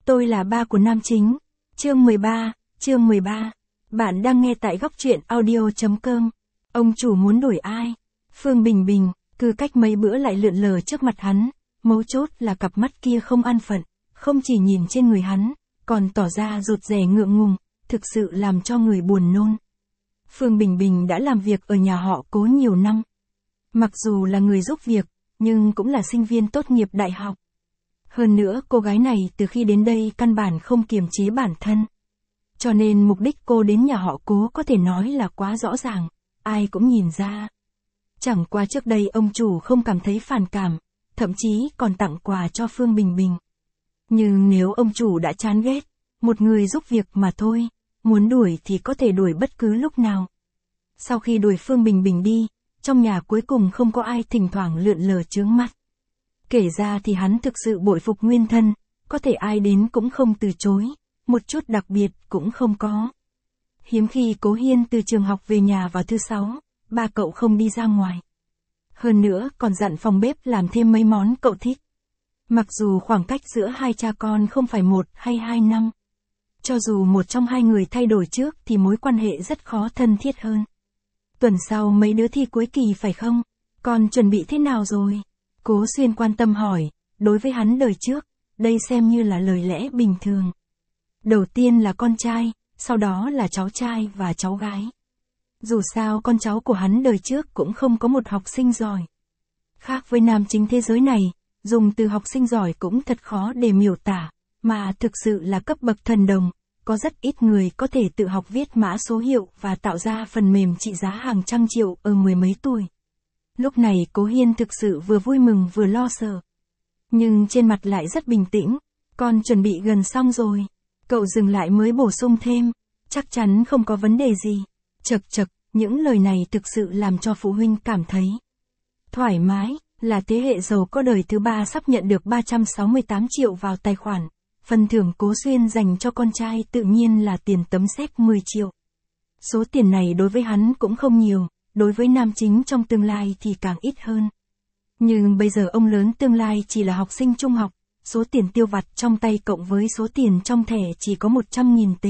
Tôi là ba của nam chính. Chương 13. Bạn đang nghe tại góc truyện audio.com. Ông chủ muốn đuổi ai? Phương Bình Bình, cứ cách mấy bữa lại lượn lờ trước mặt hắn, mấu chốt là cặp mắt kia không an phận, không chỉ nhìn trên người hắn, còn tỏ ra rụt rè ngượng ngùng, thực sự làm cho người buồn nôn. Phương Bình Bình đã làm việc ở nhà họ Cố nhiều năm. Mặc dù là người giúp việc, nhưng cũng là sinh viên tốt nghiệp đại học. Hơn nữa cô gái này từ khi đến đây căn bản không kiềm chế bản thân. Cho nên mục đích cô đến nhà họ Cố có thể nói là quá rõ ràng, ai cũng nhìn ra. Chẳng qua trước đây ông chủ không cảm thấy phản cảm, thậm chí còn tặng quà cho Phương Bình Bình. Nhưng nếu ông chủ đã chán ghét, một người giúp việc mà thôi, muốn đuổi thì có thể đuổi bất cứ lúc nào. Sau khi đuổi Phương Bình Bình đi, trong nhà cuối cùng không có ai thỉnh thoảng lượn lờ chướng mắt. Kể ra thì hắn thực sự bội phục nguyên thân, có thể ai đến cũng không từ chối, một chút đặc biệt cũng không có. Hiếm khi Cố Hiên từ trường học về nhà vào thứ Sáu, ba cậu không đi ra ngoài. Hơn nữa còn dặn phòng bếp làm thêm mấy món cậu thích. Mặc dù khoảng cách giữa hai cha con không phải 1 hay 2 năm. Cho dù một trong hai người thay đổi trước thì mối quan hệ rất khó thân thiết hơn. Tuần sau mấy đứa thi cuối kỳ phải không? Con chuẩn bị thế nào rồi? Cố Xuyên quan tâm hỏi, đối với hắn đời trước, đây xem như là lời lẽ bình thường. Đầu tiên là con trai, sau đó là cháu trai và cháu gái. Dù sao con cháu của hắn đời trước cũng không có một học sinh giỏi. Khác với nam chính thế giới này, dùng từ học sinh giỏi cũng thật khó để miêu tả, mà thực sự là cấp bậc thần đồng, có rất ít người có thể tự học viết mã số hiệu và tạo ra phần mềm trị giá hàng trăm triệu ở mười mấy tuổi. Lúc này Cố Hiên thực sự vừa vui mừng vừa lo sợ. Nhưng trên mặt lại rất bình tĩnh, con chuẩn bị gần xong rồi. Cậu dừng lại mới bổ sung thêm, chắc chắn không có vấn đề gì. Chật, những lời này thực sự làm cho phụ huynh cảm thấy thoải mái, là thế hệ giàu có đời thứ ba sắp nhận được 368 triệu vào tài khoản. Phần thưởng Cố Xuyên dành cho con trai tự nhiên là tiền tấm séc 10 triệu. Số tiền này đối với hắn cũng không nhiều, đối với nam chính trong tương lai thì càng ít hơn. Nhưng bây giờ ông lớn tương lai chỉ là học sinh trung học, số tiền tiêu vặt trong tay cộng với số tiền trong thẻ chỉ có 100.000 tệ.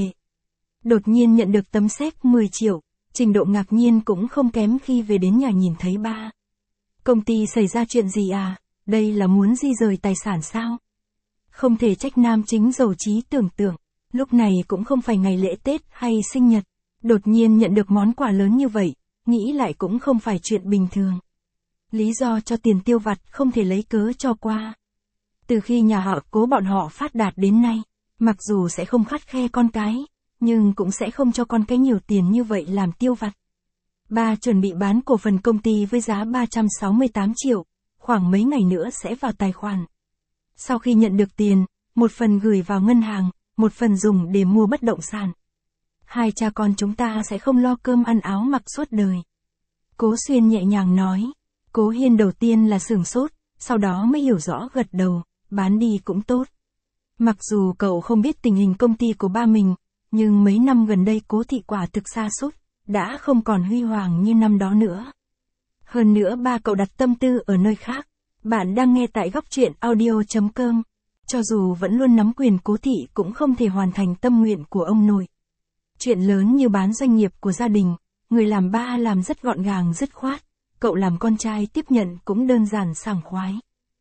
Đột nhiên nhận được tấm séc 10 triệu, trình độ ngạc nhiên cũng không kém khi về đến nhà nhìn thấy ba. Công ty xảy ra chuyện gì à? Đây là muốn di rời tài sản sao? Không thể trách nam chính giàu trí tưởng tượng, lúc này cũng không phải ngày lễ Tết hay sinh nhật, đột nhiên nhận được món quà lớn như vậy, nghĩ lại cũng không phải chuyện bình thường. Lý do cho tiền tiêu vặt không thể lấy cớ cho qua. Từ khi nhà họ Cố bọn họ phát đạt đến nay, mặc dù sẽ không khắt khe con cái, nhưng cũng sẽ không cho con cái nhiều tiền như vậy làm tiêu vặt. Ba chuẩn bị bán cổ phần công ty với giá 368 triệu, khoảng mấy ngày nữa sẽ vào tài khoản. Sau khi nhận được tiền, một phần gửi vào ngân hàng, một phần dùng để mua bất động sản. Hai cha con chúng ta sẽ không lo cơm ăn áo mặc suốt đời. Cố Xuyên nhẹ nhàng nói. Cố Hiên đầu tiên là sửng sốt, sau đó mới hiểu rõ gật đầu, bán đi cũng tốt. Mặc dù cậu không biết tình hình công ty của ba mình, nhưng mấy năm gần đây Cố thị quả thực sa sút, đã không còn huy hoàng như năm đó nữa. Hơn nữa ba cậu đặt tâm tư ở nơi khác. Bạn đang nghe tại góc truyện audio.com. Cho dù vẫn luôn nắm quyền Cố thị cũng không thể hoàn thành tâm nguyện của ông nội. Chuyện lớn như bán doanh nghiệp của gia đình, người làm ba làm rất gọn gàng dứt khoát, cậu làm con trai tiếp nhận cũng đơn giản sảng khoái.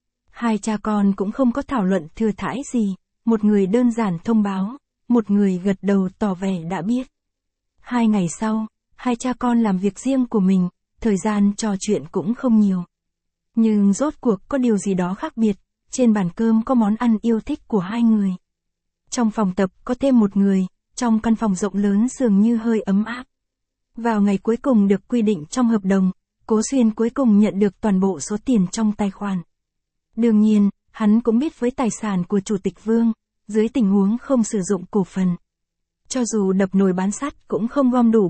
Hai cha con cũng không có thảo luận thừa thãi gì, một người đơn giản thông báo, một người gật đầu tỏ vẻ đã biết. 2 ngày sau, hai cha con làm việc riêng của mình, thời gian trò chuyện cũng không nhiều. Nhưng rốt cuộc có điều gì đó khác biệt, trên bàn cơm có món ăn yêu thích của hai người. Trong phòng tập có thêm một người, trong căn phòng rộng lớn dường như hơi ấm áp. Vào ngày cuối cùng được quy định trong hợp đồng, Cố Xuyên cuối cùng nhận được toàn bộ số tiền trong tài khoản. Đương nhiên, hắn cũng biết với tài sản của Chủ tịch Vương, dưới tình huống không sử dụng cổ phần. Cho dù đập nồi bán sắt cũng không gom đủ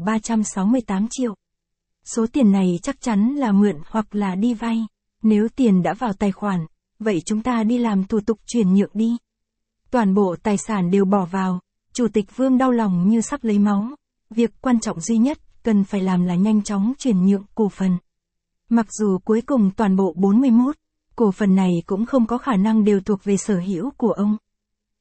368 triệu. Số tiền này chắc chắn là mượn hoặc là đi vay. Nếu tiền đã vào tài khoản, vậy chúng ta đi làm thủ tục chuyển nhượng đi. Toàn bộ tài sản đều bỏ vào, Chủ tịch Vương đau lòng như sắp lấy máu. Việc quan trọng duy nhất cần phải làm là nhanh chóng chuyển nhượng cổ phần. Mặc dù cuối cùng toàn bộ 41 cổ phần này cũng không có khả năng đều thuộc về sở hữu của ông.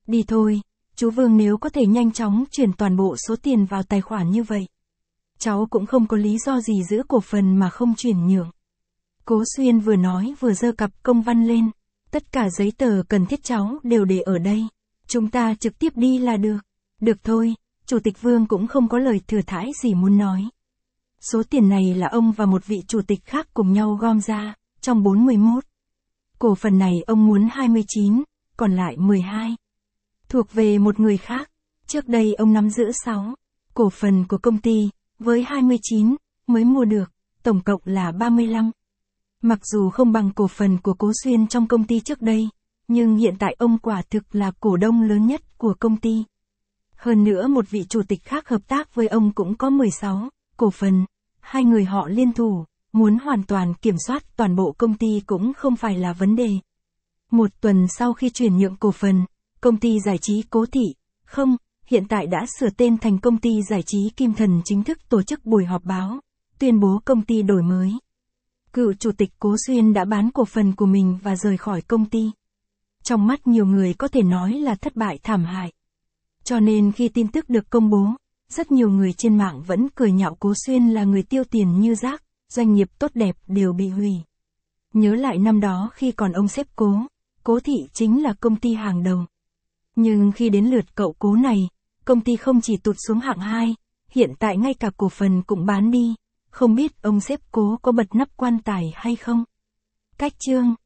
Đi thôi, chú Vương, nếu có thể nhanh chóng chuyển toàn bộ số tiền vào tài khoản như vậy. Cháu cũng không có lý do gì giữ cổ phần mà không chuyển nhượng. Cố Xuyên vừa nói vừa giơ cặp công văn lên. Tất cả giấy tờ cần thiết cháu đều để ở đây. Chúng ta trực tiếp đi là được. Được thôi, Chủ tịch Vương cũng không có lời thừa thãi gì muốn nói. Số tiền này là ông và một vị chủ tịch khác cùng nhau gom ra, trong 41. Cổ phần này ông muốn 29, còn lại 12. Thuộc về một người khác. Trước đây ông nắm giữ 6 cổ phần của công ty, với 29 mới mua được, tổng cộng là 35. Mặc dù không bằng cổ phần của Cố Xuyên trong công ty trước đây, nhưng hiện tại ông quả thực là cổ đông lớn nhất của công ty. Hơn nữa một vị chủ tịch khác hợp tác với ông cũng có 16 cổ phần. Hai người họ liên thủ, muốn hoàn toàn kiểm soát toàn bộ công ty cũng không phải là vấn đề. Một tuần sau khi chuyển nhượng cổ phần, công ty giải trí Cố Thị, hiện tại đã sửa tên thành công ty giải trí Kim Thần chính thức tổ chức buổi họp báo, tuyên bố công ty đổi mới. Cựu chủ tịch Cố Xuyên đã bán cổ phần của mình và rời khỏi công ty. Trong mắt nhiều người có thể nói là thất bại thảm hại. Cho nên khi tin tức được công bố, rất nhiều người trên mạng vẫn cười nhạo Cố Xuyên là người tiêu tiền như rác, doanh nghiệp tốt đẹp đều bị hủy. Nhớ lại năm đó khi còn ông sếp Cố Thị chính là công ty hàng đầu. Nhưng khi đến lượt cậu Cố này, công ty không chỉ tụt xuống hạng 2, hiện tại ngay cả cổ phần cũng bán đi. Không biết ông sếp Cố có bật nắp quan tài hay không? Cách chương